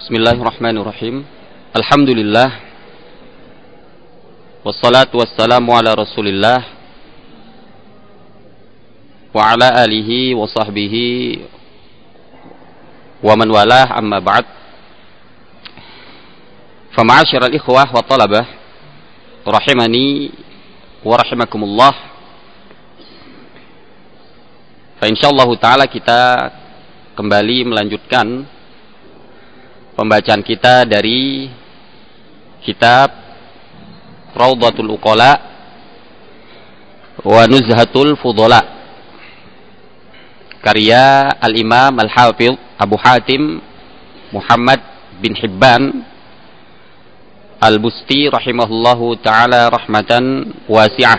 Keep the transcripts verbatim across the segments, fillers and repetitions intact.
Bismillahirrahmanirrahim. Alhamdulillah. Wassalatu wassalamu ala Rasulillah wa ala alihi wa sahbihi wa man walah, amma ba'd. Fa ma'asyiral ikhwah wa talabah rahimani wa rahimakumullah. Fa insyaallah taala kita kembali melanjutkan pembacaan kita dari kitab Raudhatul Uqala wa Nuzhatul Fudhala, karya Al-Imam Al-Hafidh Abu Hatim Muhammad bin Hibban Al-Busti rahimahullahu ta'ala rahmatan wasi'ah.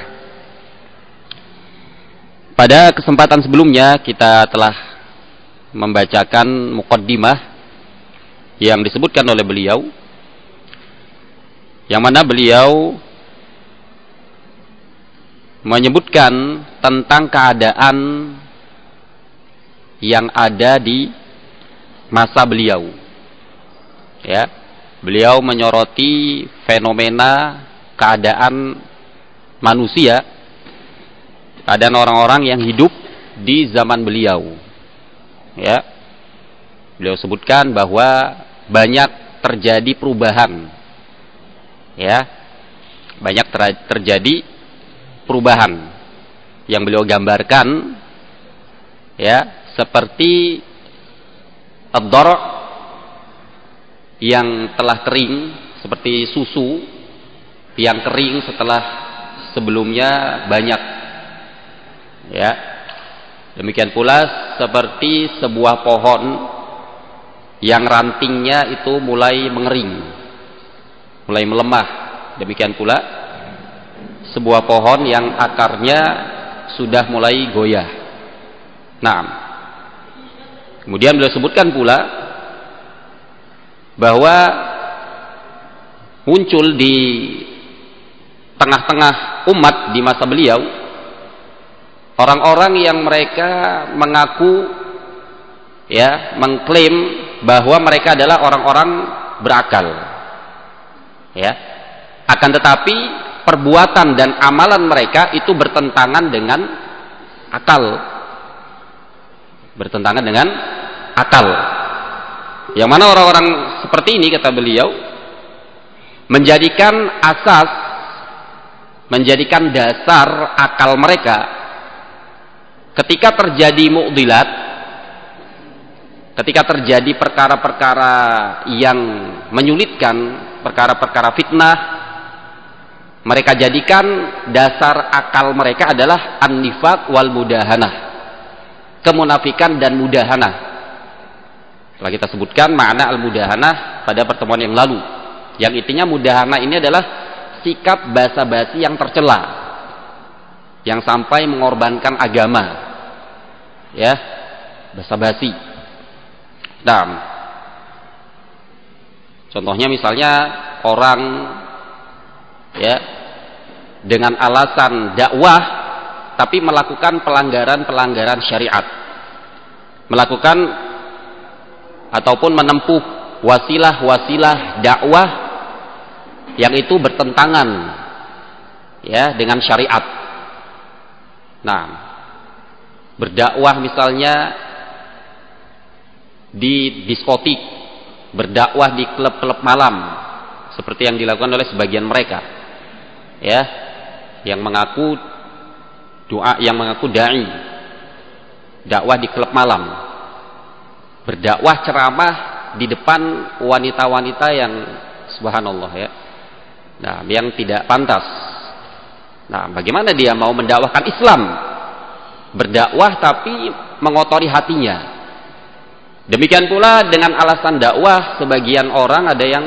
Pada kesempatan sebelumnya kita telah membacakan muqaddimah yang disebutkan oleh beliau, yang mana beliau menyebutkan tentang keadaan yang ada di masa beliau. Ya, beliau menyoroti fenomena keadaan manusia, keadaan orang-orang yang hidup di zaman beliau. Ya, beliau sebutkan bahwa banyak terjadi perubahan. Ya, banyak ter- terjadi perubahan yang beliau gambarkan, ya, seperti ad-dar' yang telah kering, seperti susu yang kering setelah sebelumnya banyak. Ya, demikian pula seperti sebuah pohon yang rantingnya itu mulai mengering, mulai melemah. Demikian pula sebuah pohon yang akarnya sudah mulai goyah. Nah, kemudian beliau sebutkan pula bahwa muncul di tengah-tengah umat di masa beliau orang-orang yang mereka mengaku, ya, mengklaim bahwa mereka adalah orang-orang berakal. Ya, akan tetapi perbuatan dan amalan mereka itu bertentangan dengan akal, bertentangan dengan akal. Yang mana orang-orang seperti ini, kata beliau, menjadikan asas, menjadikan dasar akal mereka ketika terjadi mu'dilat, ketika terjadi perkara-perkara yang menyulitkan, perkara-perkara fitnah, mereka jadikan dasar akal mereka adalah an-nifaq wal mudahanah, kemunafikan dan mudahanah. Telah kita sebutkan makna al-mudahanah pada pertemuan yang lalu, yang intinya mudahanah ini adalah sikap basa-basi yang tercela, yang sampai mengorbankan agama. Ya, basa-basi. Nah, contohnya misalnya orang, ya, dengan alasan dakwah tapi melakukan pelanggaran-pelanggaran syariat, melakukan ataupun menempuh wasilah-wasilah dakwah yang itu bertentangan, ya, dengan syariat. Nah, berdakwah misalnya di diskotik, berdakwah di klub-klub malam, seperti yang dilakukan oleh sebagian mereka, ya, yang mengaku doa, yang mengaku dai, dakwah di klub malam, berdakwah ceramah di depan wanita-wanita yang subhanallah, ya, nah, yang tidak pantas. Nah, bagaimana dia mau mendakwahkan Islam, berdakwah tapi mengotori hatinya? Demikian pula dengan alasan dakwah, sebagian orang ada yang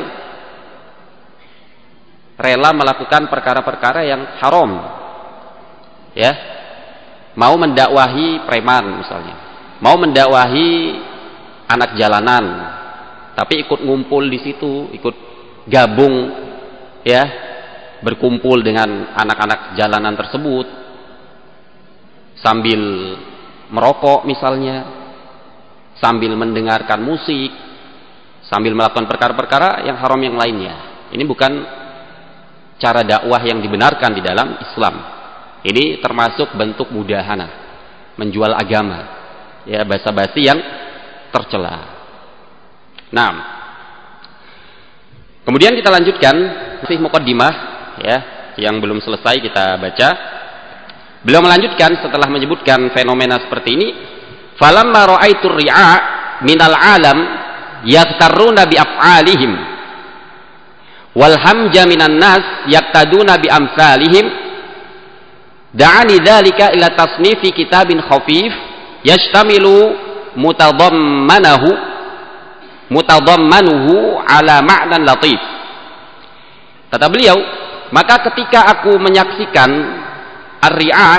rela melakukan perkara-perkara yang haram, ya, mau mendakwahi preman misalnya, mau mendakwahi anak jalanan, tapi ikut ngumpul di situ, ikut gabung, ya, berkumpul dengan anak-anak jalanan tersebut sambil merokok misalnya, sambil mendengarkan musik, sambil melakukan perkara-perkara yang haram yang lainnya. Ini bukan cara dakwah yang dibenarkan di dalam Islam. Ini termasuk bentuk mudahana, menjual agama, ya, basa-basi yang tercela. Nah, kemudian kita lanjutkan masih muqaddimah, ya, yang belum selesai kita baca. Beliau melanjutkan setelah menyebutkan fenomena seperti ini, falamma ra'aitu ri'a minal alam yaghtarruna bi af'alihim wal hamja minan nas yaqtaduna bi amsalihim da'ani dzalika ila tasnifi kitabin khafif yashtamilu mutadammanahu mutadammanuhu ala ma'nan latif. Kata beliau, maka ketika aku menyaksikan ar-ri'a,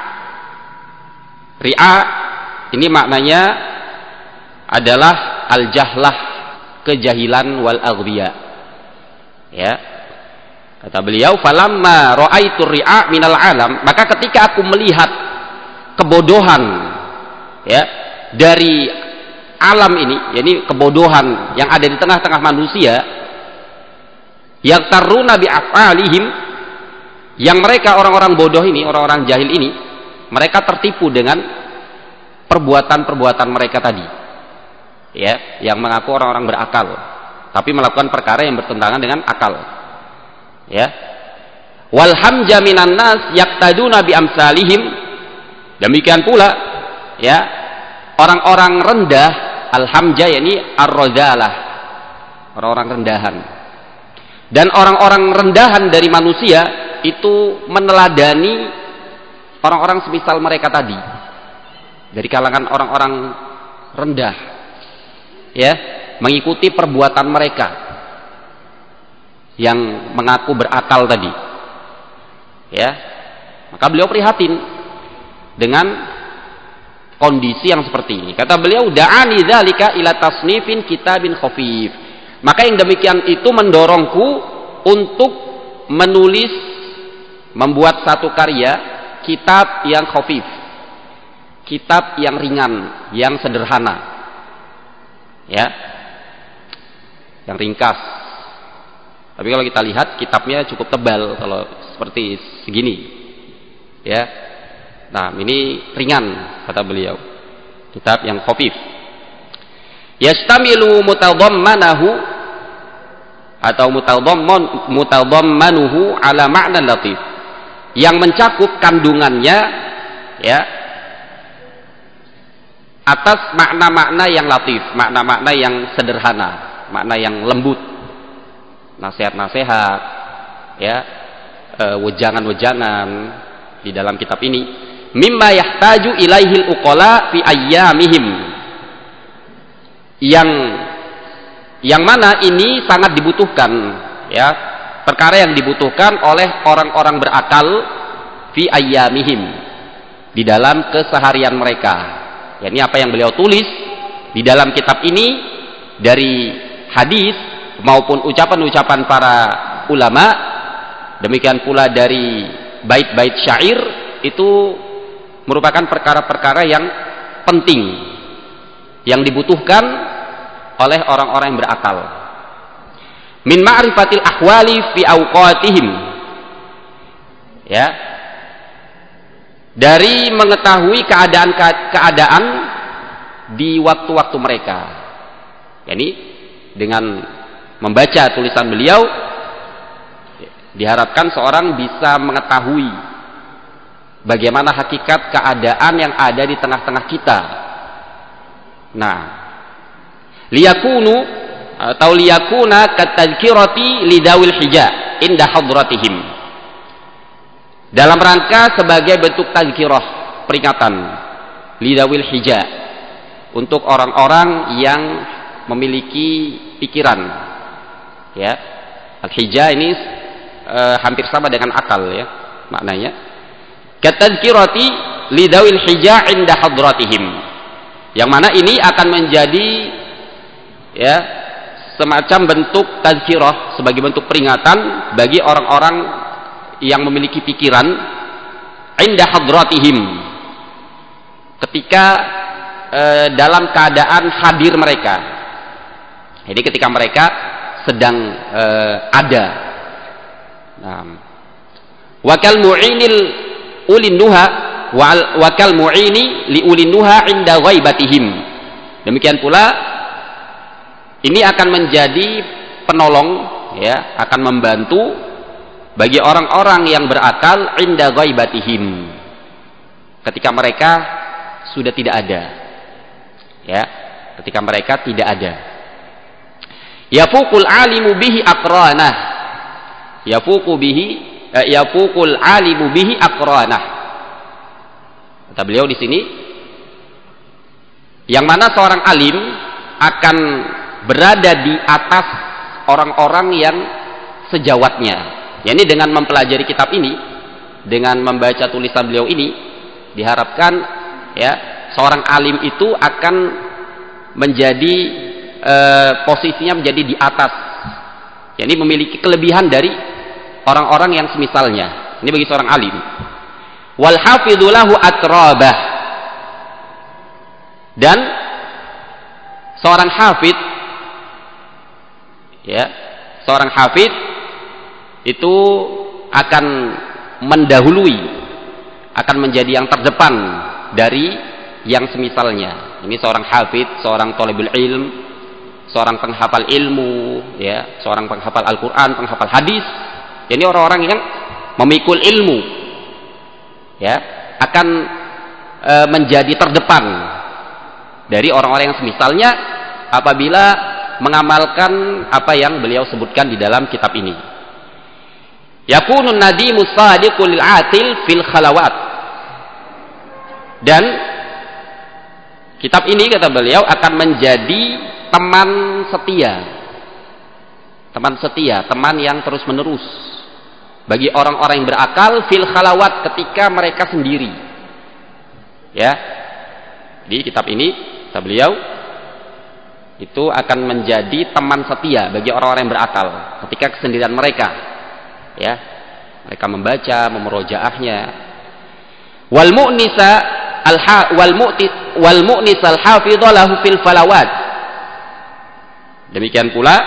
ri'a ini maknanya adalah al-jahlah, kejahilan, wal aghbiya. Ya. Kata beliau, falamma ra'aitu ri'a minal alam, maka ketika aku melihat kebodohan, ya, dari alam ini, yakni kebodohan yang ada di tengah-tengah manusia, yang taruna bi af'alihim, yang mereka orang-orang bodoh ini, orang-orang jahil ini, mereka tertipu dengan perbuatan-perbuatan mereka tadi, ya, yang mengaku orang-orang berakal, tapi melakukan perkara yang bertentangan dengan akal, ya. Wal hamja minan nas yaqtaduna bi amsalihim, demikian pula, ya, orang-orang rendah, al-hamja yakni ar-radhalah, orang-orang rendahan, dan orang-orang rendahan dari manusia itu meneladani orang-orang semisal mereka tadi, dari kalangan orang-orang rendah, ya, mengikuti perbuatan mereka yang mengaku berakal tadi, ya. Maka beliau prihatin dengan kondisi yang seperti ini. Kata beliau, da'ani dzalika ila tasnifin kitabin khafif, maka yang demikian itu mendorongku untuk menulis, membuat satu karya kitab yang khafif, kitab yang ringan, yang sederhana, ya, yang ringkas. Tapi kalau kita lihat kitabnya cukup tebal kalau seperti segini, ya. Nah, ini ringan, kata beliau, kitab yang khafif. Yastamilu mutadammanahu atau mutadamman mutadammanuhu ala ma'nan latif, yang mencakup kandungannya, ya, atas makna-makna yang latif, makna-makna yang sederhana, makna yang lembut, nasihat-nasihat, ya, e, wejangan-wejangan di dalam kitab ini. Mimma yahtaju ilaihil uqala fi ayyamihim, yang yang mana ini sangat dibutuhkan, ya, perkara yang dibutuhkan oleh orang-orang berakal fi ayyamihim, di dalam keseharian mereka. Ya, ini apa yang beliau tulis di dalam kitab ini dari hadis maupun ucapan-ucapan para ulama, demikian pula dari bait-bait syair, itu merupakan perkara-perkara yang penting yang dibutuhkan oleh orang-orang yang berakal. Min ma'rifatil ahwali fi awqatihim, ya, dari mengetahui keadaan-keadaan di waktu-waktu mereka. Yani dengan membaca tulisan beliau diharapkan seorang bisa mengetahui bagaimana hakikat keadaan yang ada di tengah-tengah kita. Nah, liyakunu atau liyakuna katadzkirati lidawil hija inda hadratihim, dalam rangka sebagai bentuk tazkirah, peringatan, lidawil hija, untuk orang-orang yang memiliki pikiran, ya. Al-hija ini e, hampir sama dengan akal, ya, maknanya. Katadzkirati lidawil hija inda hadratihim, yang mana ini akan menjadi, ya, semacam bentuk tazkirah, sebagai bentuk peringatan bagi orang-orang yang memiliki pikiran inda hadratihim, ketika e, dalam keadaan hadir mereka. Jadi ketika mereka sedang uh, ada. Nah, wakal mu'inil ulin nuha wakal mu'ini li ulin nuha inda ghaibatihim. Demikian pula ini akan menjadi penolong, ya, akan membantu bagi orang-orang yang berakal inda ghaibatihim, ketika mereka sudah tidak ada, ya, ketika mereka tidak ada. Yafuqul alimu bihi aqranah, yafuqu bihi eh, yafuqul alimu bihi aqranah. Kata beliau di sini, yang mana seorang alim akan berada di atas orang-orang yang sejawatnya. Ya, ini dengan mempelajari kitab ini, dengan membaca tulisan beliau ini, diharapkan, ya, seorang alim itu akan menjadi e, posisinya menjadi di atas. Ya, ini memiliki kelebihan dari orang-orang yang semisalnya. Ini bagi seorang alim. Wal hafidhu lahu atrabah. Dan seorang hafid, ya, seorang hafid itu akan mendahului, akan menjadi yang terdepan dari yang semisalnya. Ini seorang hafid, seorang thalibul ilm, seorang penghafal ilmu, ya, seorang penghafal Al-Quran, penghafal hadis. Jadi orang-orang yang memikul ilmu, ya, akan e, menjadi terdepan dari orang-orang yang semisalnya apabila mengamalkan apa yang beliau sebutkan di dalam kitab ini. Yakunun nadimu sadiqul atil fil khalawat. Dan kitab ini, kata beliau, akan menjadi teman setia. Teman setia, teman yang terus menerus bagi orang-orang yang berakal fil khalawat, ketika mereka sendiri. Ya. Di kitab ini, kata beliau, itu akan menjadi teman setia bagi orang-orang yang berakal ketika kesendirian mereka. Ya, mereka membaca, memurojaahnya. Wal mu'nisa al wal mu'ti wal mu'nis al hafidhu lahu fil falawat. Demikian pula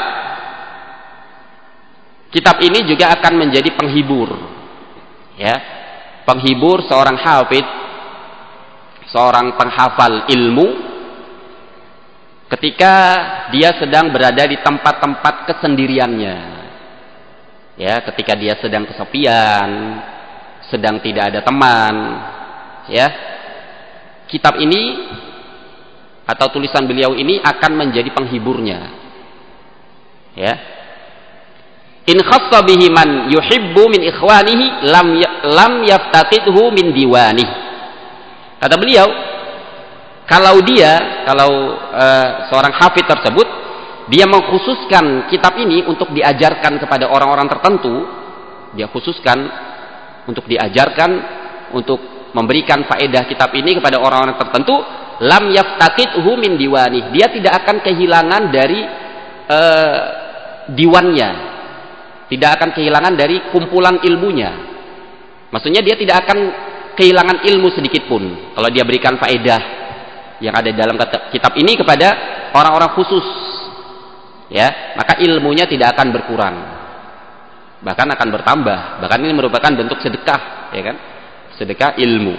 kitab ini juga akan menjadi penghibur, ya, penghibur seorang hafid, seorang penghafal ilmu, ketika dia sedang berada di tempat-tempat kesendiriannya. Ya, ketika dia sedang kesepian, sedang tidak ada teman, ya, kitab ini atau tulisan beliau ini akan menjadi penghiburnya. Ya. In khassa bihi man yuhibbu min ikhwanihi lam lam yaftaqidhu min diwanih. Kata beliau, kalau dia, kalau uh, seorang hafid tersebut dia mengkhususkan kitab ini untuk diajarkan kepada orang-orang tertentu, dia khususkan untuk diajarkan, untuk memberikan faedah kitab ini kepada orang-orang tertentu, lam yaftaqidhu min diwanih, dia tidak akan kehilangan dari uh, diwannya, tidak akan kehilangan dari kumpulan ilmunya. Maksudnya dia tidak akan kehilangan ilmu sedikit pun kalau dia berikan faedah yang ada dalam kitab ini kepada orang-orang khusus. Ya, maka ilmunya tidak akan berkurang, bahkan akan bertambah. Bahkan ini merupakan bentuk sedekah, ya kan? Sedekah ilmu.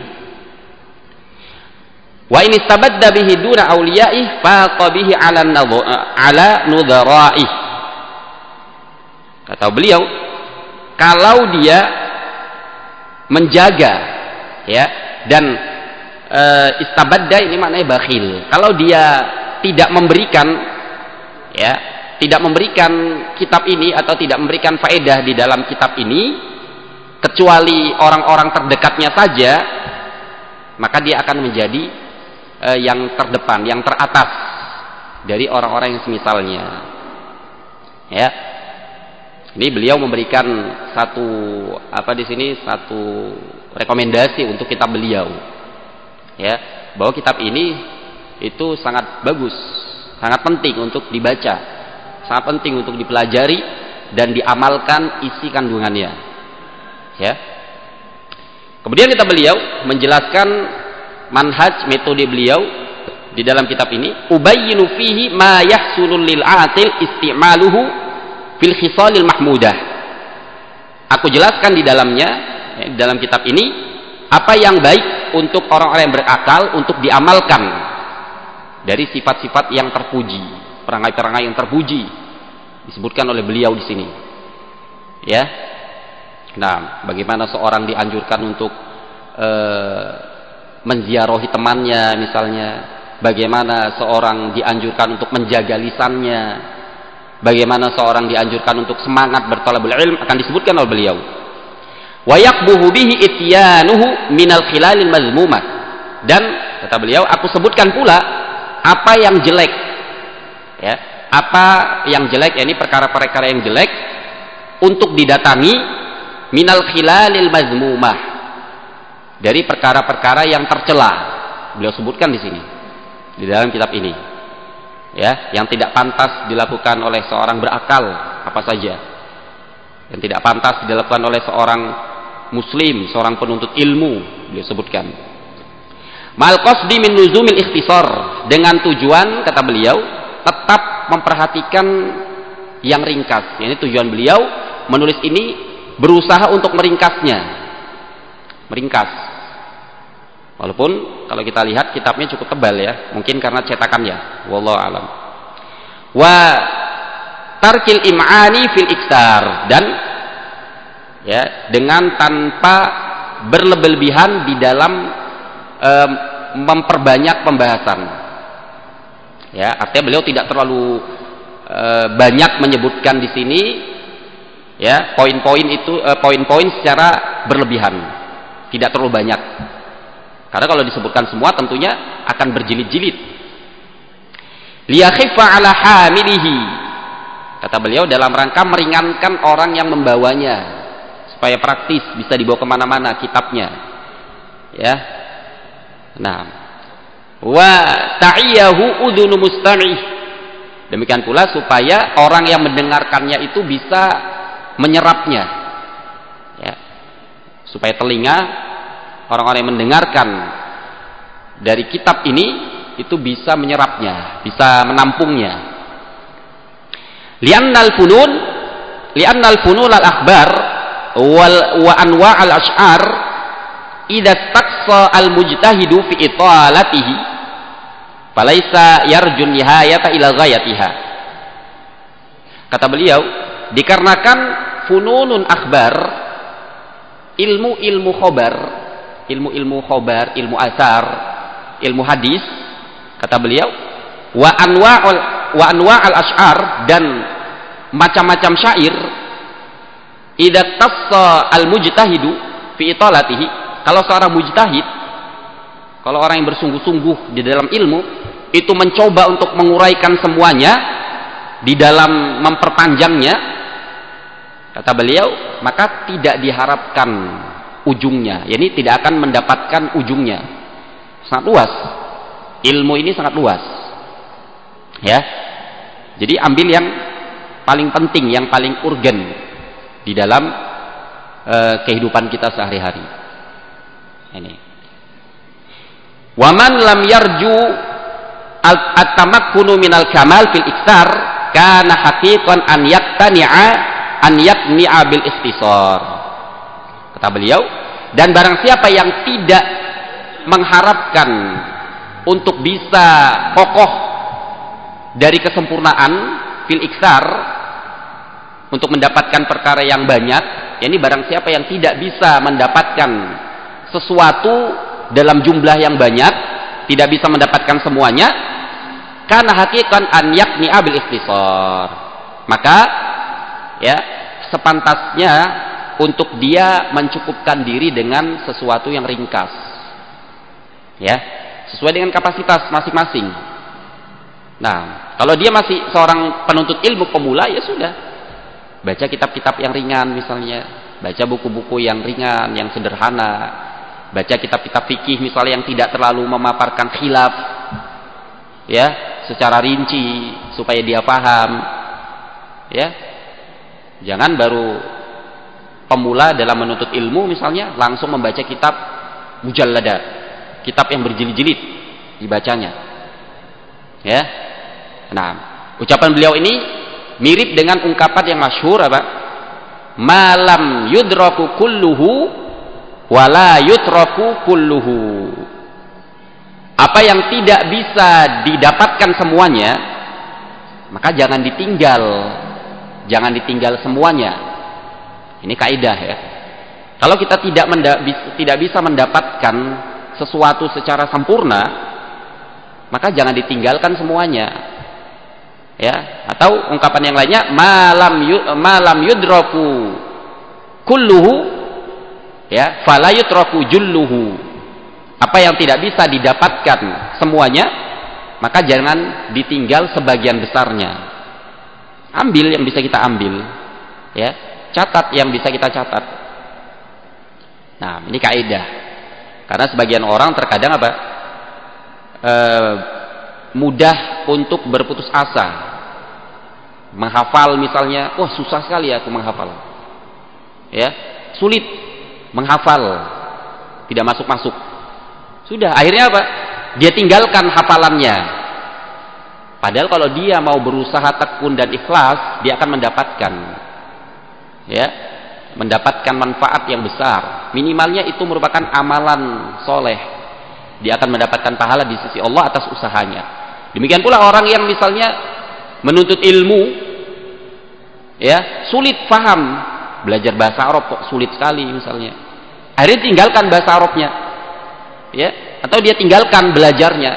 Wa in istabadda bihi duna awliyaih faqa bihi ala ala nudaraih. Kata beliau, kalau dia menjaga, ya, dan e, istabadda ini maknanya bakhil. Kalau dia tidak memberikan, ya, tidak memberikan kitab ini atau tidak memberikan faedah di dalam kitab ini kecuali orang-orang terdekatnya saja, maka dia akan menjadi eh, yang terdepan, yang teratas dari orang-orang yang semisalnya. Ya, ini beliau memberikan satu apa di sini satu rekomendasi untuk kitab beliau, ya, bahwa kitab ini itu sangat bagus, sangat penting untuk dibaca, sangat penting untuk dipelajari dan diamalkan isi kandungannya. Ya. Kemudian kita beliau menjelaskan manhaj, metode beliau di dalam kitab ini, ubayyinu fihi ma yahsulul lil aqil isti'maluhu fil khisalil mahmudah. Aku jelaskan di dalamnya, di dalam kitab ini, apa yang baik untuk orang-orang yang berakal untuk diamalkan dari sifat-sifat yang terpuji, perangai-perangai yang terpuji disebutkan oleh beliau di sini. Ya. Nah, bagaimana seorang dianjurkan untuk uh, menziarahi temannya misalnya, bagaimana seorang dianjurkan untuk menjaga lisannya, bagaimana seorang dianjurkan untuk semangat berthalabul ilm, akan disebutkan oleh beliau. Wa yaqbuhu bihi ityanuhu minal khilalil mazmumah. Dan kata beliau, aku sebutkan pula apa yang jelek, ya, apa yang jelek, ya, ini perkara-perkara yang jelek untuk didatangi minal khilalil mazmumah, dari perkara-perkara yang tercela. Beliau sebutkan di sini di dalam kitab ini, ya, yang tidak pantas dilakukan oleh seorang berakal, apa saja yang tidak pantas dilakukan oleh seorang muslim, seorang penuntut ilmu, beliau sebutkan. Mal qasdi min luzumil ikhtisar, dengan tujuan, kata beliau, tetap memperhatikan yang ringkas. Ini tujuan beliau menulis ini, berusaha untuk meringkasnya, meringkas. Walaupun kalau kita lihat kitabnya cukup tebal, ya, mungkin karena cetakannya, wallahu alam. Wa tarkil im'ani fil iksar, dan ya, dengan tanpa berlebihan di dalam um, memperbanyak pembahasan. Ya, artinya beliau tidak terlalu uh, banyak menyebutkan di sini, ya, poin-poin itu, uh, poin-poin secara berlebihan, tidak terlalu banyak. Karena kalau disebutkan semua tentunya akan berjilid-jilid. Liyakhifa ala hamilihi, kata beliau, dalam rangka meringankan orang yang membawanya, supaya praktis, bisa dibawa kemana-mana kitabnya, ya. Nah, wa ta'iyahu udhunu mustami', demikian pula supaya orang yang mendengarkannya itu bisa menyerapnya, ya, supaya telinga orang-orang yang mendengarkan dari kitab ini itu bisa menyerapnya, bisa menampungnya. Li'annal funun li'annal funun al-akhbar wal wa anwa' al-ash'ar idza taqsa al-mujtahidu fi italatihi falaisa yarjun nihayata ila ghayatiha. Kata beliau, dikarenakan fununun akhbar, ilmu-ilmu khobar, ilmu-ilmu khobar, ilmu asar, ilmu hadis, kata beliau, wa anwa'ul wa anwa'al ash'ar, dan macam-macam syair, idza taqsa al-mujtahidu fi italatihi, kalau seorang mujtahid, kalau orang yang bersungguh-sungguh di dalam ilmu, itu mencoba untuk menguraikan semuanya di dalam memperpanjangnya, kata beliau, maka tidak diharapkan ujungnya, yakni tidak akan mendapatkan ujungnya. Sangat luas, ilmu ini sangat luas, ya. Jadi ambil yang paling penting, yang paling urgen di dalam uh, kehidupan kita sehari-hari. Ini. Waman lam yarju at-tamakkunu minal kamal fil iksar kana haqiqan an yaktani'a an yakni'a bil ikhtisar. Kata beliau, dan barang siapa yang tidak mengharapkan untuk bisa kokoh dari kesempurnaan fil iksar, untuk mendapatkan perkara yang banyak, yakni barang siapa yang tidak bisa mendapatkan sesuatu dalam jumlah yang banyak, tidak bisa mendapatkan semuanya, karena hakikan an yakni abil ikhtisar, maka ya sepantasnya untuk dia mencukupkan diri dengan sesuatu yang ringkas, ya, sesuai dengan kapasitas masing-masing. Nah, kalau dia masih seorang penuntut ilmu pemula, ya sudah, baca kitab-kitab yang ringan misalnya, baca buku-buku yang ringan, yang sederhana, baca kitab-kitab fikih misalnya yang tidak terlalu memaparkan khilaf, ya, secara rinci supaya dia paham, ya. Jangan baru pemula dalam menuntut ilmu misalnya langsung membaca kitab mujalladat, kitab yang berjilid-jilid dibacanya, Ya. Nah, ucapan beliau ini mirip dengan ungkapan yang masyhur apa? Malam yudraku kulluhu wala yutraku kulluhu. Apa yang tidak bisa didapatkan semuanya, maka jangan ditinggal. Jangan ditinggal semuanya. Ini kaidah ya. Kalau kita tidak menda- tidak bisa mendapatkan sesuatu secara sempurna, maka jangan ditinggalkan semuanya. Ya, atau ungkapan yang lainnya, malam yu, malam yudraku kulluhu, ya, fala yutraku julluhu. Apa yang tidak bisa didapatkan semuanya, maka jangan ditinggal sebagian besarnya. Ambil yang bisa kita ambil, ya, catat yang bisa kita catat. Nah, ini kaidah. Karena sebagian orang terkadang apa? E, mudah untuk berputus asa. Menghafal misalnya, wah susah sekali aku menghafal. Ya, sulit menghafal. Tidak masuk-masuk. Sudah, akhirnya apa? Dia tinggalkan hafalannya. Padahal kalau dia mau berusaha tekun dan ikhlas, dia akan mendapatkan, ya, mendapatkan manfaat yang besar. Minimalnya itu merupakan amalan soleh. Dia akan mendapatkan pahala di sisi Allah atas usahanya. Demikian pula orang yang misalnya menuntut ilmu, ya, sulit paham, belajar bahasa Arab kok sulit sekali misalnya. Akhirnya tinggalkan bahasa Arabnya, ya, atau dia tinggalkan belajarnya,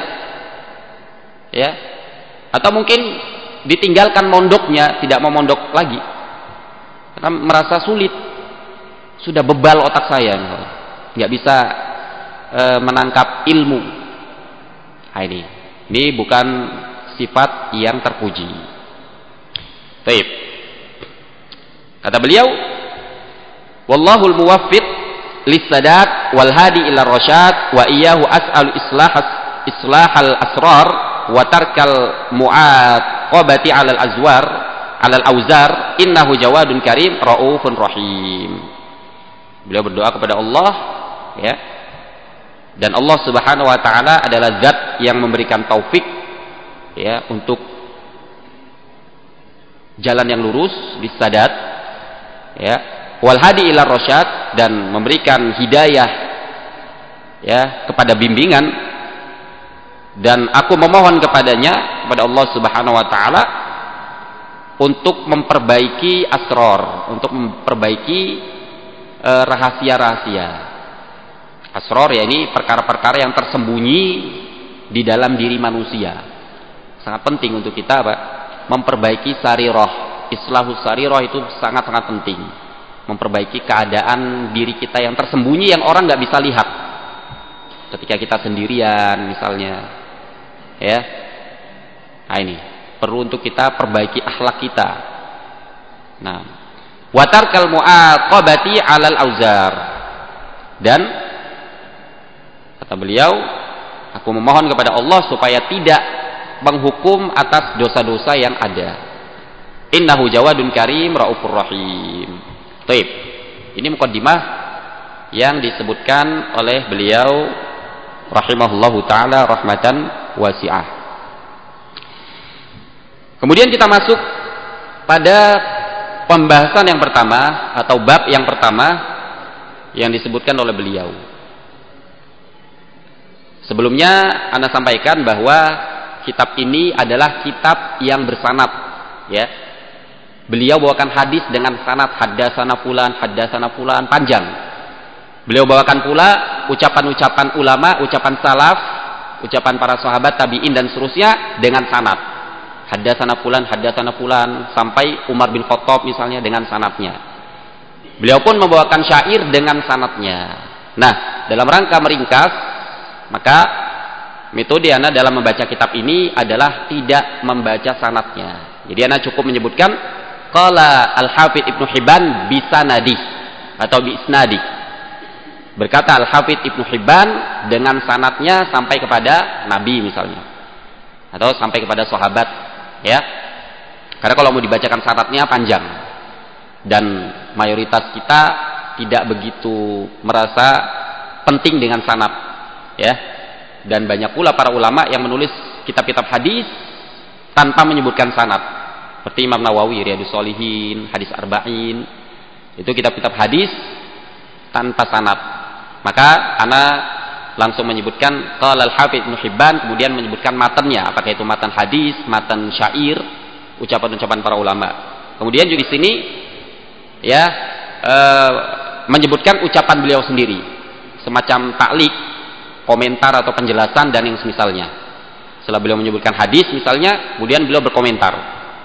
ya. Atau mungkin ditinggalkan mondoknya, tidak mau mondok lagi karena merasa sulit, sudah bebal otak saya, nggak bisa e, menangkap ilmu. Nah, ini ini bukan sifat yang terpuji. Baik, kata beliau, wallahul muwaffiq lis-sadat wal hadi ila rasyad wa iyyahu as'alu islahas islahal asrar wa tarkal mu'aqabati 'alal azwar 'alal auzar innahu jawadun karim raufun rahim. Beliau berdoa kepada Allah, ya, dan Allah Subhanahu wa taala adalah zat yang memberikan taufik, ya, untuk jalan yang lurus bisadat, ya, wal hadi ila rasyad, dan memberikan hidayah, ya, kepada bimbingan. Dan aku memohon kepadanya, kepada Allah Subhanahu wa taala, untuk memperbaiki asror, untuk memperbaiki e, rahasia-rahasia. Asror, ya, ini perkara-perkara yang tersembunyi di dalam diri manusia. Sangat penting untuk kita, Pak, memperbaiki sarirah. Islahus sarirah itu sangat-sangat penting. Memperbaiki keadaan diri kita yang tersembunyi, yang orang nggak bisa lihat. Ketika kita sendirian misalnya, ya, nah ini perlu untuk kita perbaiki akhlak kita. Nah, watarkal mu'aqabati 'alal auzar, dan kata beliau, aku memohon kepada Allah supaya tidak menghukum atas dosa-dosa yang ada. Innahu jawadun karim raufur rahim. Baik, ini mukaddimah yang disebutkan oleh beliau rahimahullahu taala rahmatan wasi'ah. Kemudian kita masuk pada pembahasan yang pertama atau bab yang pertama yang disebutkan oleh beliau. Sebelumnya Anda sampaikan bahwa kitab ini adalah kitab yang bersanad, ya. Beliau bawakan hadis dengan sanad, haddatsana fulan, haddatsana fulan, panjang. Beliau bawakan pula ucapan-ucapan ulama, ucapan salaf, ucapan para sahabat, tabi'in dan seterusnya dengan sanad. Haddatsana fulan, haddatsana fulan, sampai Umar bin Khattab misalnya dengan sanadnya. Beliau pun membawakan syair dengan sanadnya. Nah, dalam rangka meringkas, maka metode Anda dalam membaca kitab ini adalah tidak membaca sanadnya. Jadi Anda cukup menyebutkan qala Al-Hafidz Ibnu Hibban bisanadi atau biisnadi. Berkata Al-Hafidz Ibnu Hibban dengan sanadnya sampai kepada Nabi misalnya, atau sampai kepada sahabat, ya. Karena kalau mau dibacakan sanadnya panjang, dan mayoritas kita tidak begitu merasa penting dengan sanad, ya. Dan banyak pula para ulama yang menulis kitab-kitab hadis tanpa menyebutkan sanad. Seperti Imam Nawawi, Riyadhus Shalihin, Hadis Arba'in. Itu kitab-kitab hadis tanpa sanad. Maka ana langsung menyebutkan qala al-Hafidz Ibnu Hibban, kemudian menyebutkan matanya, apakah itu matan hadis, matan syair, ucapan-ucapan para ulama. Kemudian juga di sini ya e, menyebutkan ucapan beliau sendiri, semacam taklik, komentar atau penjelasan dan yang semisalnya. Setelah beliau menyebutkan hadis misalnya, kemudian beliau berkomentar.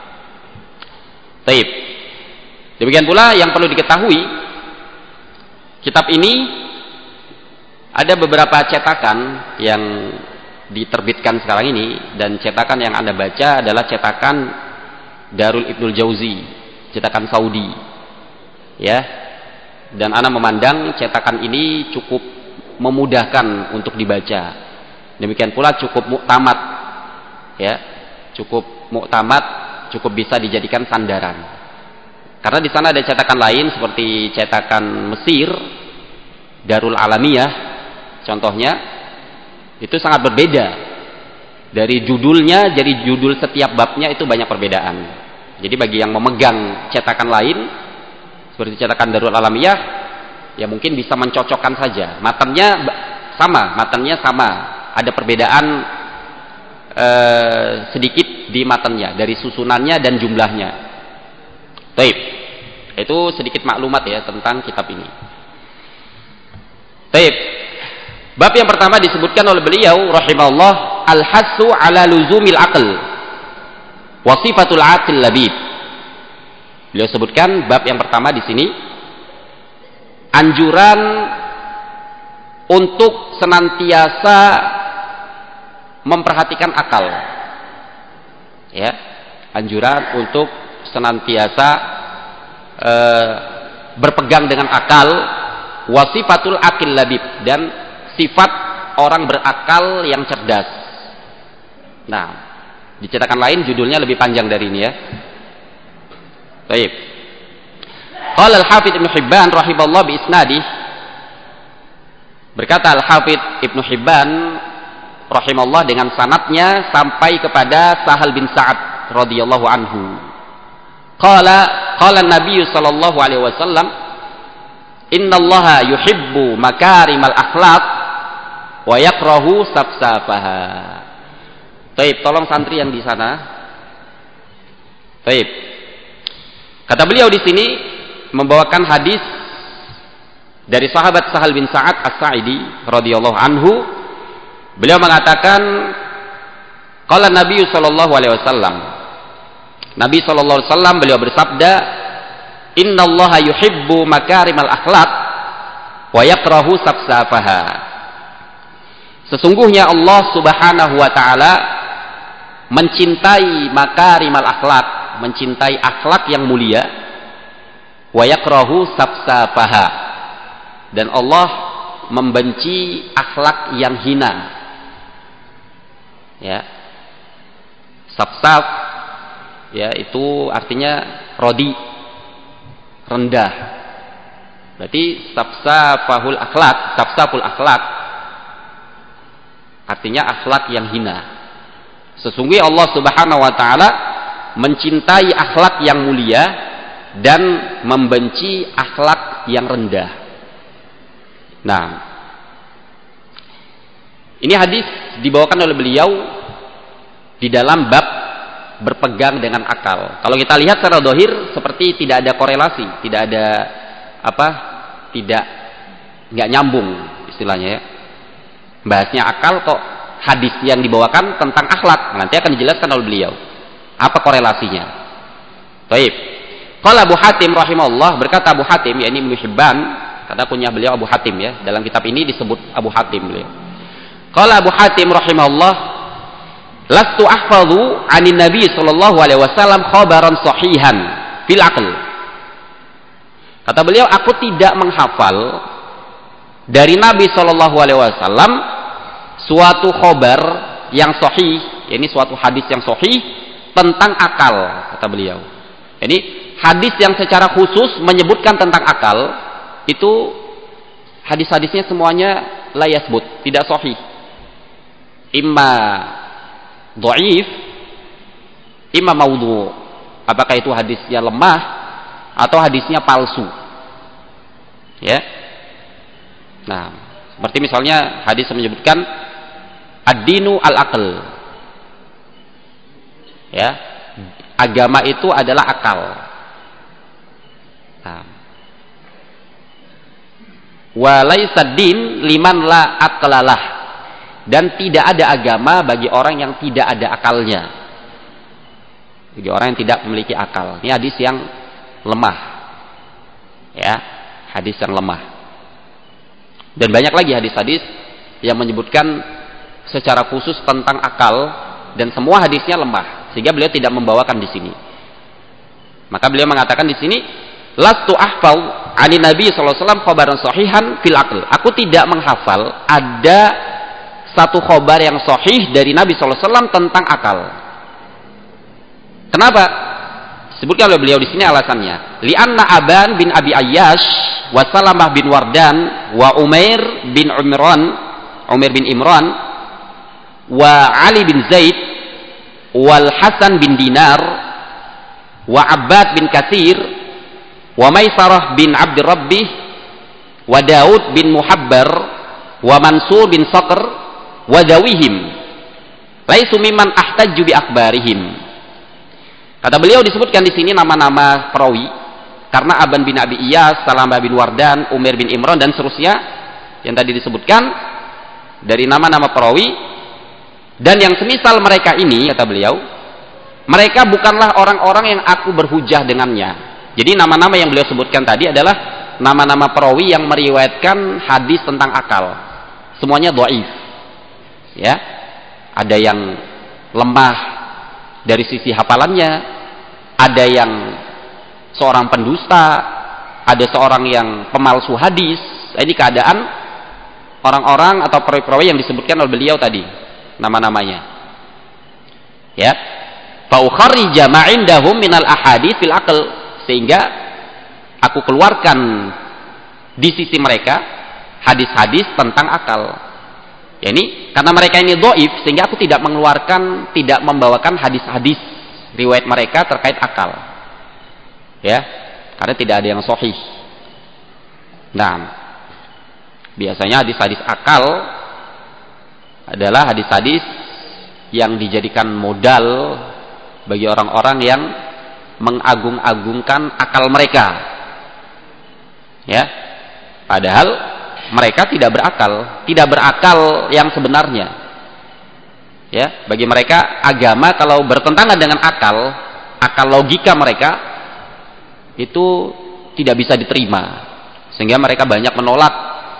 Taib. Demikian pula yang perlu diketahui, kitab ini ada beberapa cetakan yang diterbitkan sekarang ini, dan cetakan yang Anda baca adalah cetakan Darul Ibnul Jauzi, cetakan Saudi. Ya. Dan Anda memandang cetakan ini cukup memudahkan untuk dibaca. Demikian pula cukup muktamad. Ya, cukup muktamad, cukup bisa dijadikan sandaran. Karena di sana ada cetakan lain seperti cetakan Mesir, Darul Alamiyah contohnya, itu sangat berbeda. Dari judulnya, jadi judul setiap babnya itu banyak perbedaan. Jadi bagi yang memegang cetakan lain seperti cetakan Darul Alamiyah, ya mungkin bisa mencocokkan saja. Matanya sama, matanya sama. Ada perbedaan eh, sedikit di matanya, dari susunannya dan jumlahnya. Baik, itu sedikit maklumat ya tentang kitab ini. Baik, bab yang pertama disebutkan oleh beliau rahimahullah, al-hassu ala luzumil aql wa sifatul aqil labib. Beliau sebutkan bab yang pertama di sini anjuran untuk senantiasa memperhatikan akal. Ya, anjuran untuk senantiasa eh, berpegang dengan akal, wasifatul aqil labib, dan sifat orang berakal yang cerdas. Nah, di cetakan lain judulnya lebih panjang dari ini ya. Baik. Qala al-Hafidz Ibnu Hibban rahimahullah bi isnadih, berkata al-Hafidz Ibnu Hibban rahimahullah dengan sanadnya sampai kepada Sahal bin Sa'ad radhiyallahu anhu. Qala qala an-nabiy sallallahu alaihi wasallam, innallaha yuhibbu makarimal akhlaq wa yakrahu safsafaha. Baik, tolong santri yang di sana. Baik. Kata beliau di sini membawakan hadis dari sahabat Sahal bin Sa'ad As-Sa'idi radhiyallahu anhu. Beliau mengatakan, qala Nabi sallallahu alaihi wasallam, Nabi sallallahu alaihi wasallam beliau bersabda, innallaha yuhibbu makarimal akhlaq wa yakrahu safsafaha. Sesungguhnya Allah Subhanahu wa taala mencintai makarimal akhlaq, mencintai akhlak yang mulia, wa yakrahu safsafaha, dan Allah membenci akhlak yang hina. Ya, safsaf ya itu artinya rodi, rendah. Berarti safsafahul akhlak, safsaful akhlak artinya akhlak yang hina. Sesungguhnya Allah Subhanahu wa taala mencintai akhlak yang mulia dan membenci akhlak yang rendah. Nah, ini hadis dibawakan oleh beliau di dalam bab berpegang dengan akal. Kalau kita lihat secara dohir seperti tidak ada korelasi, tidak ada apa, tidak nggak nyambung istilahnya ya. Bahasnya akal kok hadis yang dibawakan tentang akhlak. Nanti akan dijelaskan oleh beliau apa korelasinya. Baik. Qala Abu Hatim rahimahullah, berkata Abu Hatim, yakni Ibnu Hibban, karena punya beliau Abu Hatim ya. Dalam kitab ini disebut Abu Hatim beliau. Qala Abu Hatim rahimahullah, lastu ahfadhu 'anin Nabi sallallahu alaihi wasallam khabaran sahihan fil aql. Kata beliau, aku tidak menghafal dari Nabi sallallahu alaihi wasallam suatu khabar yang sahih, yakni suatu hadis yang sahih tentang akal, kata beliau. Jadi hadis yang secara khusus menyebutkan tentang akal itu hadis-hadisnya semuanya la yasbut, tidak sahih. Imma dhaif, imma maudhu. Apakah itu hadisnya lemah atau hadisnya palsu? Ya. Nah, seperti misalnya hadis yang menyebutkan ad-dinu al-aql. Ya. Agama itu adalah akal. Nah. Wa laisa din liman la aqlalah. Dan tidak ada agama bagi orang yang tidak ada akalnya. Jadi orang yang tidak memiliki akal. Ini hadis yang lemah. Ya, hadis yang lemah. Dan banyak lagi hadis-hadis yang menyebutkan secara khusus tentang akal dan semua hadisnya lemah, sehingga beliau tidak membawakan di sini. Maka beliau mengatakan di sini, lastu ahfal ani Nabi sallallahu alaihi wasallam khabaran sahihan fil aql. Aku tidak menghafal ada satu khabar yang sahih dari Nabi sallallahu alaihi wasallam tentang akal. Kenapa? Sebutkan oleh beliau di sini alasannya. Li'anna Aban bin Abi Ayyash wa Salamah bin Wardan wa Umair bin Imran, Umair bin Imran wa Ali bin Zaid wal Hasan bin Dinar wa Abbad bin Katsir wa Maisarah bin Abd Rabbih wa Daud bin Muhabbar wa Mansur bin Saqr wa dawihim laisu mimman ahtajju bi akhbarihim. Kata beliau disebutkan di sini nama-nama perawi karena Aban bin Abi Iyas, Salamah bin Wardan, Umair bin Imran dan seterusnya yang tadi disebutkan dari nama-nama perawi, dan yang semisal mereka ini, kata beliau, mereka bukanlah orang-orang yang aku berhujah dengannya. Jadi nama-nama yang beliau sebutkan tadi adalah nama-nama perawi yang meriwayatkan hadis tentang akal. Semuanya dhaif. Ya. Ada yang lemah dari sisi hafalannya, ada yang seorang pendusta, ada seorang yang pemalsu hadis. Ini keadaan orang-orang atau perawi-perawi yang disebutkan oleh beliau tadi, nama-namanya. Ya. Fa ukharrija ma indahum minal ahadits fil aql, sehingga aku keluarkan di sisi mereka hadis-hadis tentang akal. Ya, ini karena mereka ini dhaif sehingga aku tidak mengeluarkan, tidak membawakan hadis-hadis riwayat mereka terkait akal. Ya, karena tidak ada yang sahih. Nah, biasanya hadis-hadis akal adalah hadis-hadis yang dijadikan modal bagi orang-orang yang mengagung-agungkan akal mereka. Ya. Padahal mereka tidak berakal, tidak berakal yang sebenarnya. Ya, bagi mereka agama kalau bertentangan dengan akal, akal logika mereka itu tidak bisa diterima, sehingga mereka banyak menolak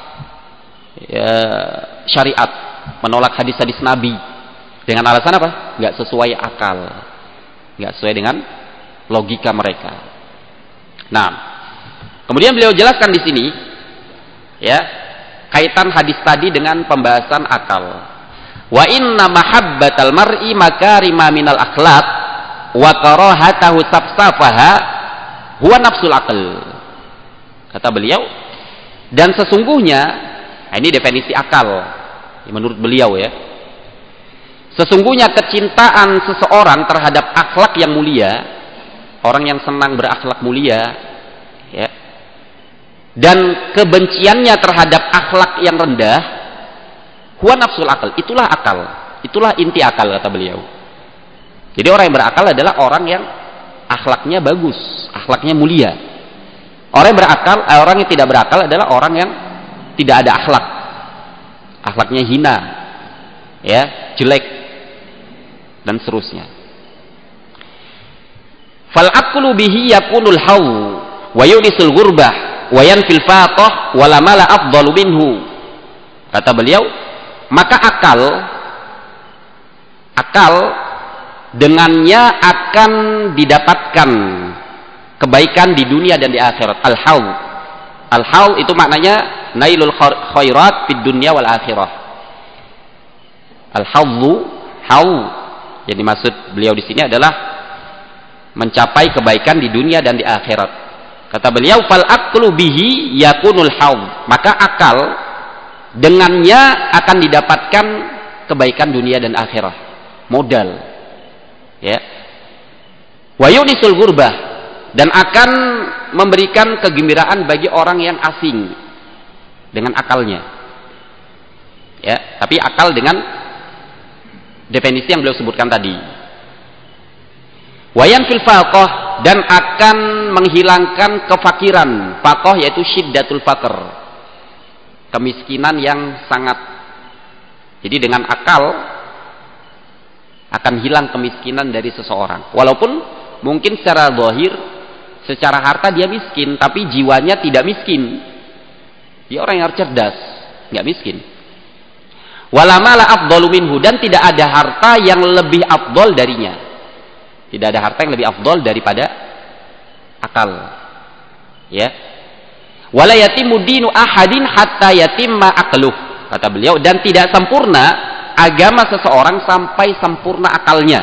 ya, syariat, menolak hadis-hadis Nabi dengan alasan apa? Nggak sesuai akal, nggak sesuai dengan logika mereka. Nah, kemudian beliau jelaskan di sini, ya, kaitan hadis tadi dengan pembahasan akal. Wa inna mahabbatal mar'i makarima minal akhlaq wa karahatahu safsafaha huwa nafsul aql. Kata beliau, dan sesungguhnya, nah ini definisi akal menurut beliau ya. Sesungguhnya kecintaan seseorang terhadap akhlak yang mulia, orang yang senang berakhlak mulia, ya, dan kebenciannya terhadap akhlak yang rendah, huwa nafsul akal, itulah akal, itulah inti akal, kata beliau. Jadi orang yang berakal adalah orang yang akhlaknya bagus, akhlaknya mulia. Orang yang berakal, eh, orang yang tidak berakal adalah orang yang tidak ada akhlak, akhlaknya hina, ya, jelek, dan seterusnya. Fal aqlu bihi yakunul haw wa yunisul ghurbah wa yanfil fatah wa la mala afdalu minhu. Kata beliau, maka akal akal dengannya akan didapatkan kebaikan di dunia dan di akhirat. Al-haw, al-haw itu maknanya nailul khairat fid dunya wal akhirah. Al-hawzu, haw yang dimaksud beliau di sini adalah mencapai kebaikan di dunia dan di akhirat. Kata beliau, fal aqlu bihi yakunul haw, maka akal dengannya akan didapatkan kebaikan dunia dan akhirat. modal. Ya. Wa yunisul gurbah, dan akan memberikan kegembiraan bagi orang yang asing dengan akalnya. Ya, tapi akal dengan definisi yang beliau sebutkan tadi. Wa yanfil faqah, dan akan menghilangkan kefakiran. Faqah yaitu syiddatul faqr, kemiskinan yang sangat. Jadi dengan akal akan hilang kemiskinan dari seseorang. Walaupun mungkin secara zahir, secara harta dia miskin, tapi jiwanya tidak miskin. Dia orang yang cerdas, nggak miskin. Wala mala afdalu minhu, dan tidak ada harta yang lebih afdal darinya. Tidak ada harta yang lebih afdal daripada akal. Ya. Wala yatimu dinu ahadin hatta yatimma aqluh, kata beliau, dan tidak sempurna agama seseorang sampai sempurna akalnya.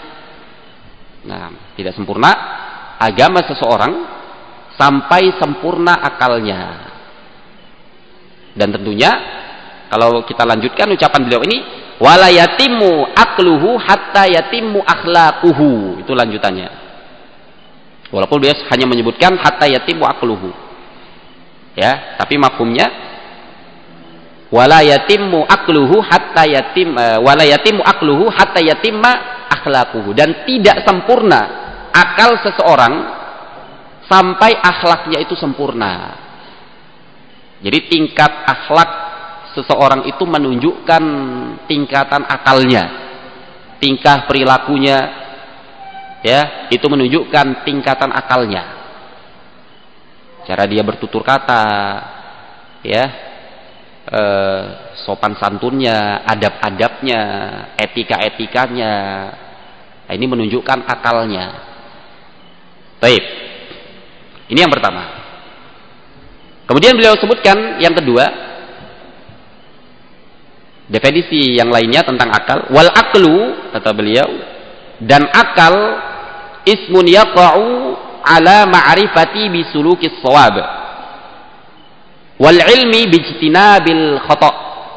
Nah, tidak sempurna agama seseorang sampai sempurna akalnya. Dan tentunya kalau kita lanjutkan ucapan beliau ini, wala yatimu aqluhu hatta yatimu akhlaquhu, itu lanjutannya. Walaupun beliau hanya menyebutkan hatta yatimu aqluhu, ya, tapi mafhumnya wala yatimu aqluhu hatta yatim uh, wala yatimu aqluhu hatta yatimma akhlaquhu, dan tidak sempurna akal seseorang sampai akhlaknya itu sempurna. Jadi tingkat akhlak seseorang itu menunjukkan tingkatan akalnya, tingkah perilakunya, ya, itu menunjukkan tingkatan akalnya. Cara dia bertutur kata, ya, eh, sopan santunnya, adab-adabnya, etika-etikanya, nah, ini menunjukkan akalnya. Baik, ini yang pertama. Kemudian beliau sebutkan yang kedua, definisi yang lainnya tentang akal. Wal aqlu, kata beliau, dan akal ismun yaqa'u ala ma'rifati bisulukis shawab wal ilmi bijtinabil khata'.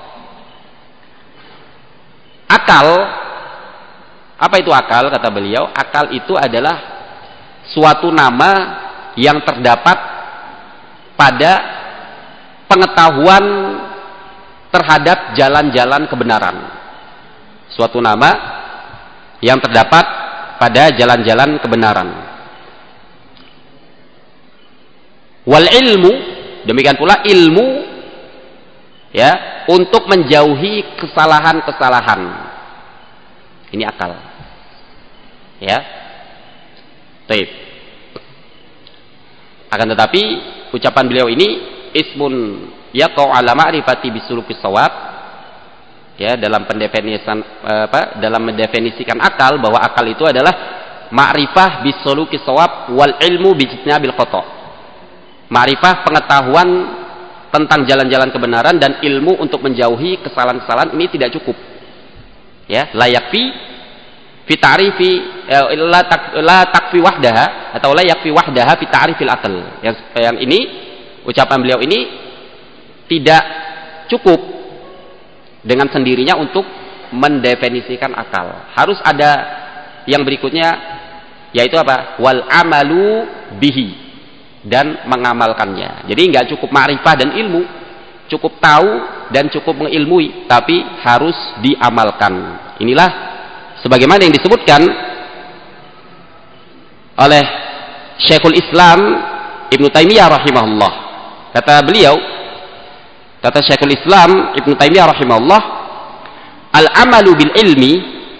Akal, apa itu akal? Kata beliau, akal itu adalah suatu nama yang terdapat pada pengetahuan terhadap jalan-jalan kebenaran. Suatu nama yang terdapat pada jalan-jalan kebenaran. Wal ilmu, demikian pula ilmu, ya, untuk menjauhi kesalahan-kesalahan. Ini akal. Ya. Baik. Akan tetapi ucapan beliau ini ismun yaqa'u ala ma'rifati bisulukis shawab, ya, dalam pendefinisian apa dalam mendefinisikan akal, bahwa akal itu adalah ma'rifah bisulukis shawab wal ilmu bijtinabil khata'. Ma'rifah, pengetahuan tentang jalan-jalan kebenaran, dan ilmu untuk menjauhi kesalahan-kesalahan. Ini tidak cukup, ya, la yakfi fi ta'rifi la tak la takfi wahdaha, atau la yakfi wahdaha fi ta'rifil aql. Yang yang ini ucapan beliau ini tidak cukup dengan sendirinya untuk mendefinisikan akal. Harus ada yang berikutnya, yaitu apa? Wal amalu bihi, dan mengamalkannya. Jadi nggak cukup ma'rifah dan ilmu, cukup tahu dan cukup mengilmui, tapi harus diamalkan. Inilah sebagaimana yang disebutkan oleh Syekhul Islam Ibnu Taimiyah rahimahullah. Kata beliau, kata Syekhul Islam Ibnu Taimiyah rahimahullah, al-amalu bil ilmi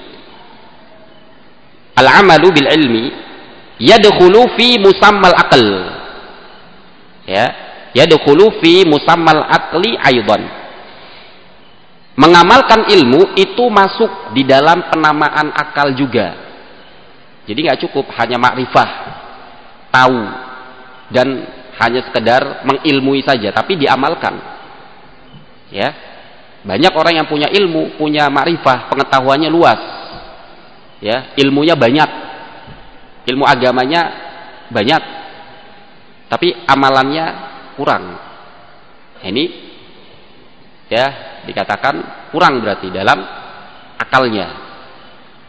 al-amalu bil ilmi yadkhulu fi musammal aql, ya, yadkhulu fi musammal aqli aidan. Mengamalkan ilmu itu masuk di dalam penamaan akal juga. Jadi nggak cukup hanya makrifah, tahu, dan hanya sekedar mengilmui saja, tapi diamalkan. Ya, banyak orang yang punya ilmu, punya makrifah, pengetahuannya luas, ya, ilmunya banyak, ilmu agamanya banyak, tapi amalannya kurang. Ini, ya, dikatakan kurang berarti dalam akalnya.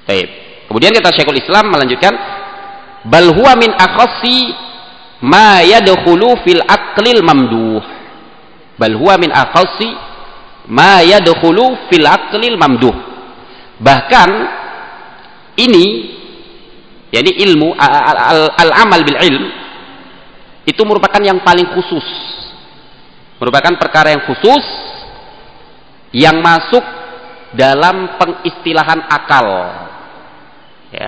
Baik. Kemudian kata Syekhul Islam melanjutkan, bal huwa min akhassi ma yadkhulu fil aqlil mamduh. Bal huwa min akhassi ma yadkhulu fil aqlil mamduh. Bahkan ini, yakni ilmu al-amal bil ilm, itu merupakan yang paling khusus. Merupakan perkara yang khusus yang masuk dalam pengistilahan akal. Ya.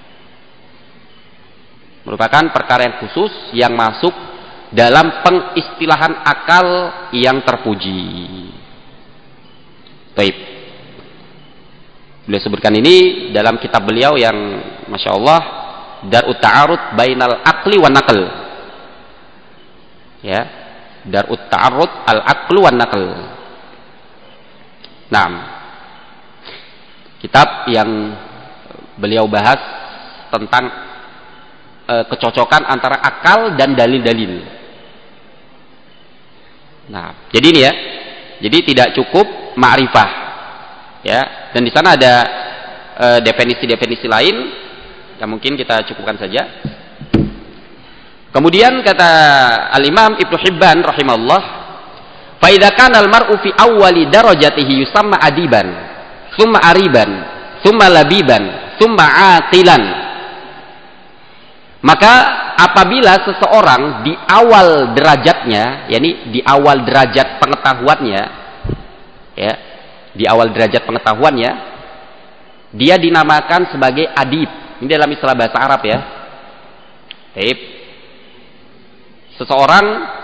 Merupakan perkara yang khusus yang masuk dalam pengistilahan akal yang terpuji. Baik. Beliau sebutkan ini dalam kitab beliau yang Masya Allah, Darut Ta'arud Bainal Aqli wan Naql. Ya, Darut Ta'arud Al-Aqli wan Naql. Nah, kitab yang beliau bahas tentang e, kecocokan antara akal dan dalil-dalil. Nah, jadi ini ya, jadi tidak cukup ma'rifah, ya, dan di sana ada e, definisi-definisi lain yang mungkin kita cukupkan saja. Kemudian kata Al-Imam Ibnu Hibban rahimahullah, fa idza kana al-mar'u fi awwali darajatihi yusamma adiban, thumma ariban, thumma labiban, thumma aqilan. Maka apabila seseorang di awal derajatnya, yakni di awal derajat pengetahuannya, ya, di awal derajat pengetahuannya, dia dinamakan sebagai adib. Ini dalam istilah bahasa Arab ya. Baik. Seseorang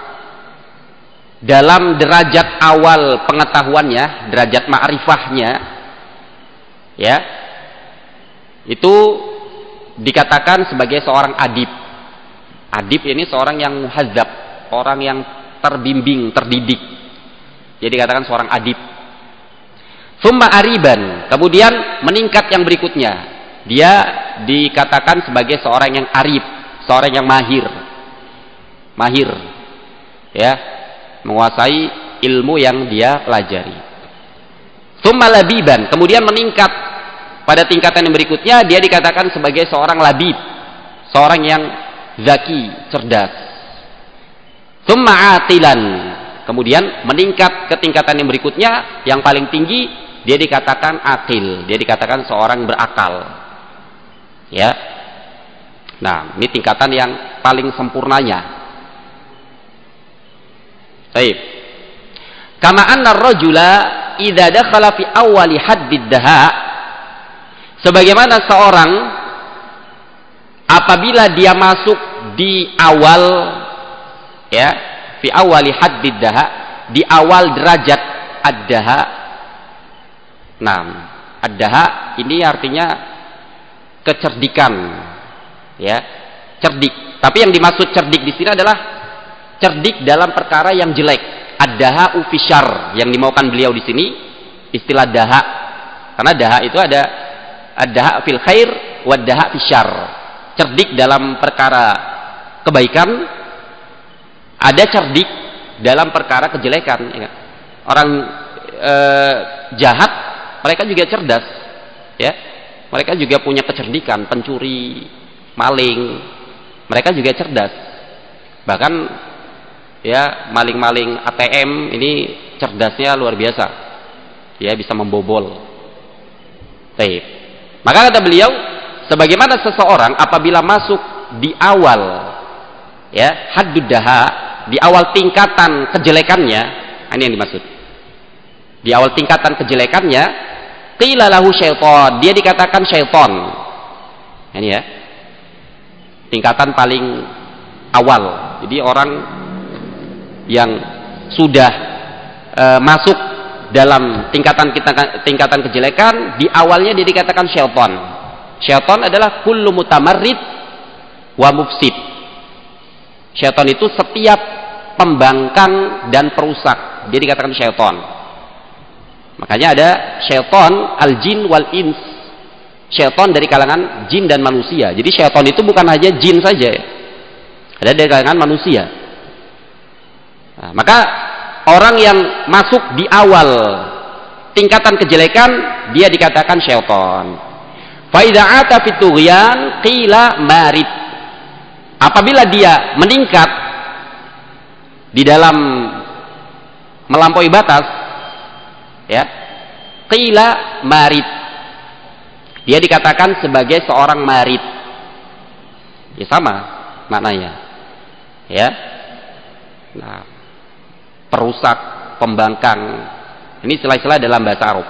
dalam derajat awal pengetahuannya, derajat ma'rifahnya, ya, itu dikatakan sebagai seorang adib. Adib ini seorang yang muhadzab, orang yang terbimbing, terdidik. Jadi dikatakan seorang adib. Summa ariban, kemudian meningkat yang berikutnya, dia dikatakan sebagai seorang yang arif, seorang yang mahir. Mahir, ya, menguasai ilmu yang dia pelajari. Summa labiban, kemudian meningkat pada tingkatan yang berikutnya, dia dikatakan sebagai seorang labib, seorang yang zaki, cerdas. Summa atilan, kemudian meningkat ke tingkatan yang berikutnya, yang paling tinggi, dia dikatakan akil, dia dikatakan seorang berakal. Ya. Nah, ini tingkatan yang paling sempurnanya. Baik. Kama anna ar-rajula idza dakhala fi awwali haddid daha, sebagaimana seorang apabila dia masuk di awal, ya, fi awali haddid daha, di awal derajat ad-daha. Nah, ad-daha ini artinya kecerdikan, ya, cerdik. Tapi yang dimaksud cerdik di sini adalah cerdik dalam perkara yang jelek. Ad-daha ufishar yang dimaukan beliau di sini istilah daha. Karena daha itu ada ad-daha fil khair wa daha fil syarr. Cerdik dalam perkara kebaikan, ada cerdik dalam perkara kejelekan. Orang e, jahat, mereka juga cerdas, ya. Mereka juga punya kecerdikan, pencuri, maling, mereka juga cerdas. Bahkan, ya, maling-maling A T M ini cerdasnya luar biasa, ya, bisa membobol. Baik. Maka kata beliau, sebagaimana seseorang apabila masuk di awal, ya, haddud daha, di awal tingkatan kejelekannya, ini yang dimaksud. Di awal tingkatan kejelekannya, qila lahu syaitan, dia dikatakan syaitan. Ini ya. Tingkatan paling awal. Jadi orang yang sudah e, masuk dalam tingkatan tingkatan kejelekan, di awalnya dia dikatakan syaitan. Syaitan adalah kullu mutamarrid wa mufsid. Syaitan itu setiap pembangkang dan perusak, dia dikatakan syaitan. Makanya ada syaitan al-jin wal ins. Syaitan dari kalangan jin dan manusia. Jadi syaitan itu bukan hanya jin saja, ya. Ada dari kalangan manusia. Nah, maka orang yang masuk di awal tingkatan kejelekan, dia dikatakan syaitan. Fa idza ata fit tughyan qila marid. Apabila dia meningkat di dalam melampaui batas, ya, qila marid. Dia dikatakan sebagai seorang marid. Ya sama maknanya. Ya. Nah, perusak, pembangkang. Ini istilah-istilah dalam bahasa Arab.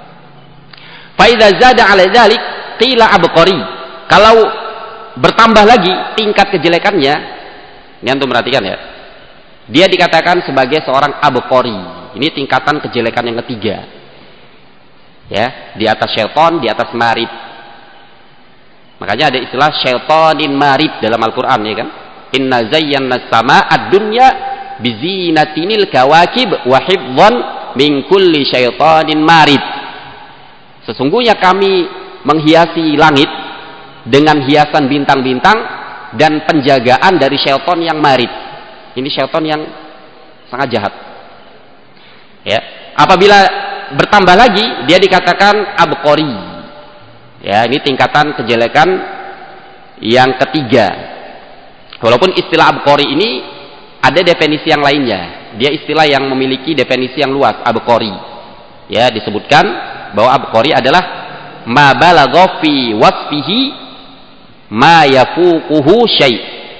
Fa idza zada 'ala dzalik qila abqari. Kalau bertambah lagi tingkat kejelekannya, ini antum perhatikan ya. Dia dikatakan sebagai seorang abqari. Ini tingkatan kejelekan yang ketiga. Ya, di atas syaitan, di atas marid. Makanya ada istilah syaitanin marid dalam Al-Qur'an, ya kan? Inna zayyana as-samaa'a ad-dunya bizinatinil kawakib wa hifdhan min kulli syaitanin marid. Sesungguhnya kami menghiasi langit dengan hiasan bintang-bintang dan penjagaan dari syaitan yang marid. Ini syaitan yang sangat jahat. Ya, apabila bertambah lagi dia dikatakan abqari. Ya, ini tingkatan kejelekan yang ketiga. Walaupun istilah abqari ini ada definisi yang lainnya. Dia istilah yang memiliki definisi yang luas, abqari. Ya, disebutkan bahwa abqari adalah ma balagha fi wasfihi ma yafuquhu syai'.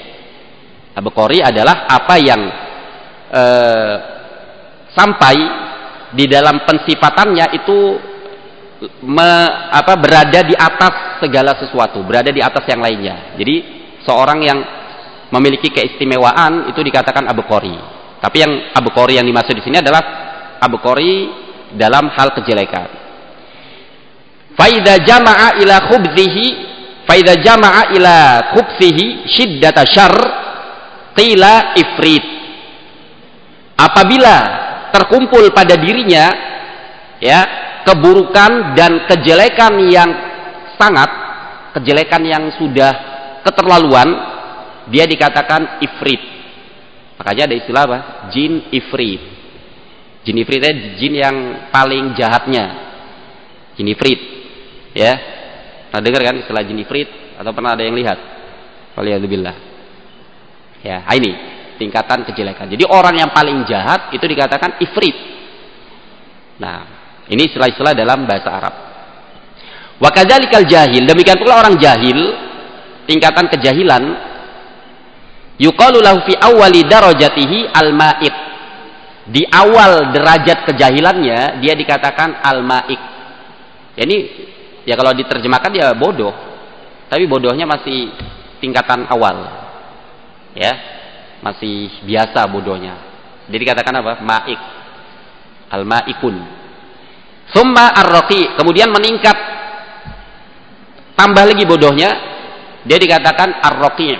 Abqari adalah apa yang eh, sampai di dalam pensifatannya itu me, apa, berada di atas segala sesuatu, berada di atas yang lainnya. Jadi seorang yang memiliki keistimewaan itu dikatakan abqari. Tapi yang abqari yang dimaksud di sini adalah abqari dalam hal kejelekan. Fa idza jama'a ila khubzihi fa idza jama'a ila khubzihi shiddata syarr qila ifrit. Apabila terkumpul pada dirinya ya keburukan dan kejelekan yang sangat, kejelekan yang sudah keterlaluan, dia dikatakan ifrit. Makanya ada istilah apa? Jin ifrit. Jin ifrit itu jin yang paling jahatnya. Jin ifrit. Ya. Pernah dengar kan istilah jin ifrit atau pernah ada yang lihat? Waliyadzubillah. Ya, ini tingkatan kejelekan. Jadi orang yang paling jahat itu dikatakan ifrit. Nah, ini istilah-istilah dalam bahasa Arab. Wa kadzalikal jahil, demikian pula orang jahil, tingkatan kejahilan, yuqalu lahu fi awwali darajatihi al-ma'ik. Di awal derajat kejahilannya dia dikatakan al-ma'ik. Ya, ini ya kalau diterjemahkan dia bodoh. Tapi bodohnya masih tingkatan awal. Ya, masih biasa bodohnya. Jadi dikatakan apa? Ma'ik. Al-ma'ikun. Summa ar-raqi, kemudian meningkat tambah lagi bodohnya, dia dikatakan ar-raqi.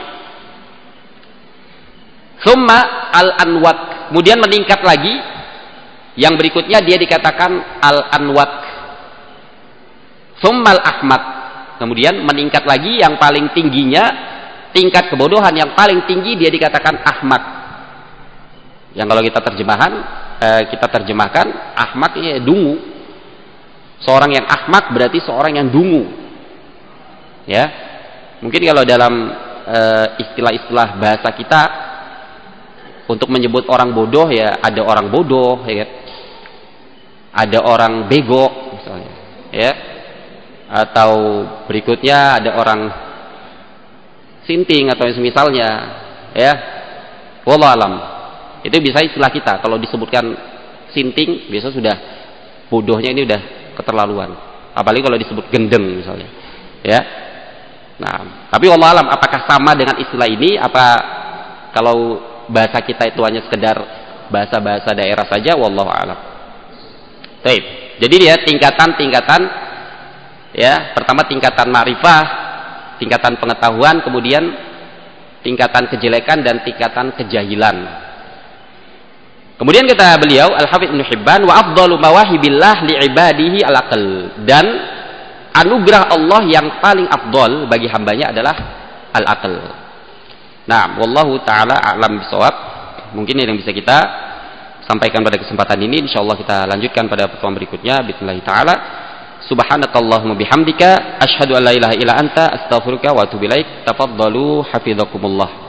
Summa al-anwak, kemudian meningkat lagi, yang berikutnya dia dikatakan al-anwak. Summa al-ahmak, kemudian meningkat lagi, yang paling tingginya tingkat kebodohan yang paling tinggi dia dikatakan ahmak. Yang kalau kita terjemahan eh, kita terjemahkan ahmak ini dungu. Seorang yang ahmak berarti seorang yang dungu. Ya. Mungkin kalau dalam eh, istilah-istilah bahasa kita untuk menyebut orang bodoh ya ada orang bodoh ya. Ada orang bego misalnya, ya. Atau berikutnya ada orang sinting atau semisalnya, ya. Wallahu alam. Itu bisa istilah kita. Kalau disebutkan sinting, biasa sudah bodohnya ini udah keterlaluan. Apalagi kalau disebut gendeng misalnya, ya. Nah, tapi wallahu alam apakah sama dengan istilah ini? Apa kalau bahasa kita itu hanya sekedar bahasa-bahasa daerah saja? Wallahu alam. Baik. Jadi dia tingkatan-tingkatan, ya. Pertama tingkatan ma'rifah, tingkatan pengetahuan, kemudian tingkatan kejelekan dan tingkatan kejahilan. Kemudian kata beliau Al-Hafidz Ibnu Hibban, wa afdalu mawahibillah li'ibadihi al-aql, dan anugerah Allah yang paling afdal bagi hambanya adalah al-aql. Nah, wallahu taala a'lam bishawab. Mungkin ini yang bisa kita sampaikan pada kesempatan ini. Insyaallah kita lanjutkan pada pertemuan berikutnya bismillah taala. Subhanakallahumma bihamdika asyhadu an la ilaha illa anta astaghfiruka wa atubu ilaik. Tafaddalu hafizakumullah.